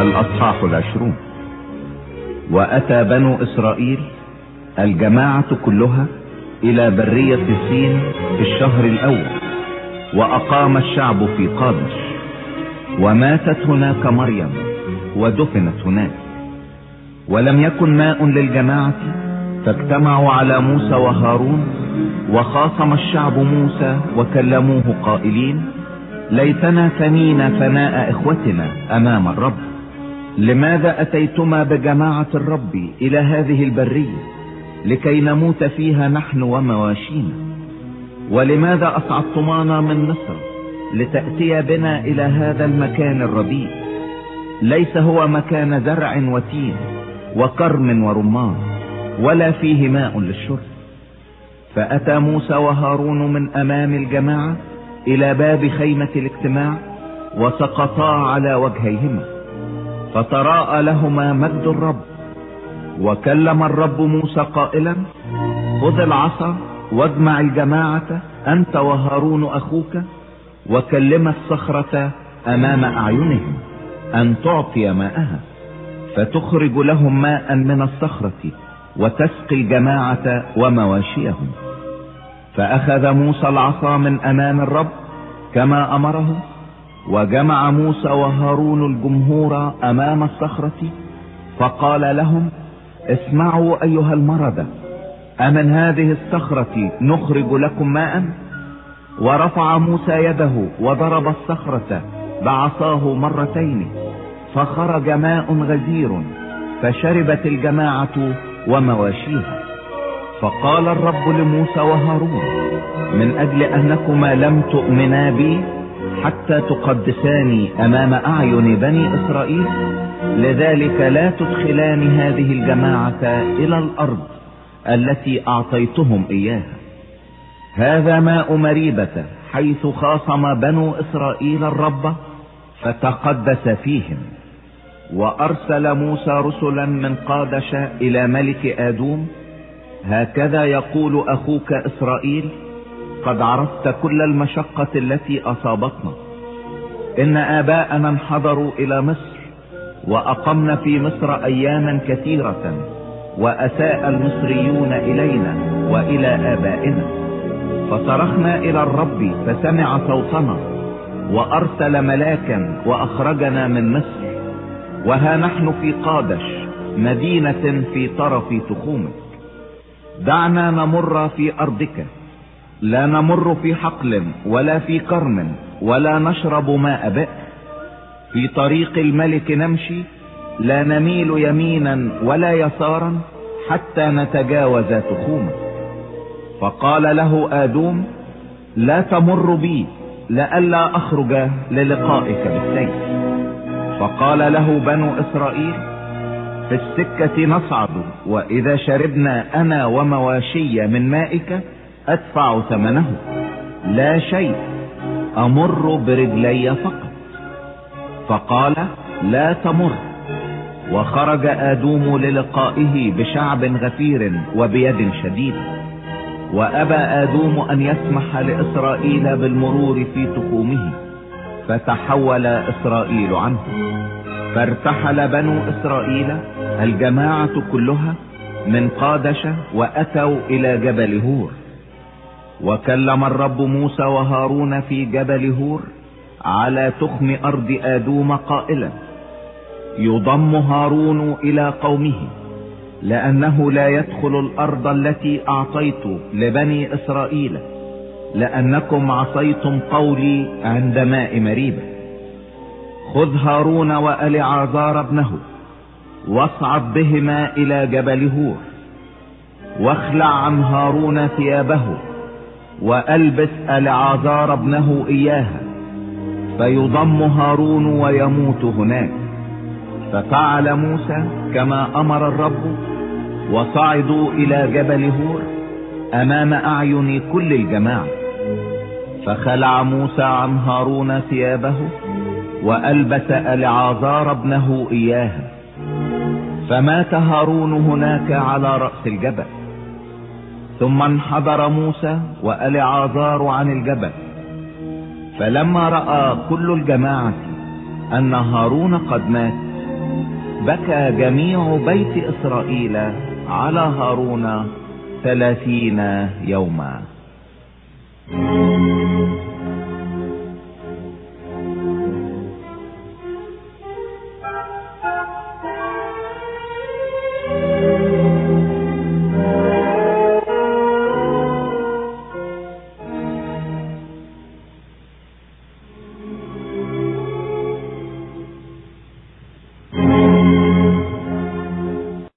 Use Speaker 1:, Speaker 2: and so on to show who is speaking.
Speaker 1: الأصحاح 20. وأتى بنو إسرائيل الجماعة كلها إلى برية سين في الشهر الأول، وأقام الشعب في قادش، وماتت هناك مريم ودفنت هناك. ولم يكن ماء للجماعة، فاجتمعوا على موسى وهارون، وخاصم الشعب موسى وكلموه قائلين: ليتنا فنينا فناء إخوتنا أمام الرب. لماذا أتيتما بجماعة الرب إلى هذه البرية لكي نموت فيها نحن ومواشينا؟ ولماذا أصعدتمانا من مصر لتأتي بنا إلى هذا المكان الرديء؟ ليس هو مكان زرع وتين وكرم ورمان، ولا فيه ماء للشرب. فأتى موسى وهارون من أمام الجماعة إلى باب خيمة الاجتماع، وسقطا على وجهيهما، فتراءى لهما مجد الرب. وكلم الرب موسى قائلا: خذ العصا واجمع الجماعة أنت وهارون أخوك، وكلم الصخرة أمام أعينهم أن تعطي ماءها، فتخرج لهم ماء من الصخرة وتسقي الجماعة ومواشيهم. فأخذ موسى العصا من أمام الرب كما أمره، وجمع موسى وهارون الجمهور أمام الصخرة، فقال لهم: اسمعوا أيها المردة، أمن هذه الصخرة نخرج لكم ماء؟ ورفع موسى يده وضرب الصخرة بعصاه مرتين، فخرج ماء غزير، فشربت الجماعة ومواشيها. فقال الرب لموسى وهارون: من أجل أنكما لم تؤمنا بي حتى تقدساني أمام أعين بني إسرائيل، لذلك لا تدخلان هذه الجماعة إلى الأرض التي أعطيتهم إياها. هذا ماء مريبة حيث خاصم بنو إسرائيل الرب فتقدس فيهم. وأرسل موسى رسلا من قادش إلى ملك آدوم: هكذا يقول أخوك إسرائيل: قد عرفت كل المشقة التي أصابتنا. إن آباءنا انحدروا إلى مصر، وأقمنا في مصر أياما كثيرة، وأساء المصريون إلينا وإلى آبائنا. فصرخنا إلى الرب فسمع صوتنا، وأرسل ملاكا وأخرجنا من مصر. وها نحن في قادش، مدينة في طرف تخومك. دعنا نمر في أرضك، لا نمر في حقل ولا في كرم، ولا نشرب ماء بئر. في طريق الملك نمشي، لا نميل يمينا ولا يسارا حتى نتجاوز تخومك. فقال له آدوم: لا تمر بي لئلا أخرج للقائك بالسيف. فقال له بنو إسرائيل: في السكة نصعد، وإذا شربنا أنا ومواشي من مائك أدفع ثمنه، لا شيء، أمر برجلي فقط. فقال: لا تمر. وخرج آدوم للقائه بشعب غفير وبيد شديدة. وأبى آدوم أن يسمح لإسرائيل بالمرور في تخومه، فتحول إسرائيل عنه. فارتحل بنو إسرائيل الجماعة كلها من قادش، وأتوا إلى جبل هور. وكلم الرب موسى وهارون في جبل هور على تخم أرض آدوم قائلا: يضم هارون إلى قومه، لأنه لا يدخل الأرض التي أعطيت لبني إسرائيل، لأنكم عصيتم قولي عند ماء مريبة. خذ هارون وألعازار ابنه، واصعد بهما إلى جبل هور، واخلع عن هارون ثيابه، وألبس ألعازار ابنه إياها، فيضم هارون ويموت هناك. ففعل موسى كما أمر الرب، وصعدوا إلى جبل هور أمام أعين كل الجماعة. فخلع موسى عن هارون ثيابه، وألبس ألعازار ابنه إياها، فمات هارون هناك على رأس الجبل. ثم انحدر موسى وألعازار عن الجبل. فلما رأى كل الجماعة أن هارون قد مات، بكى جميع بيت إسرائيل على هارون 30 يوما.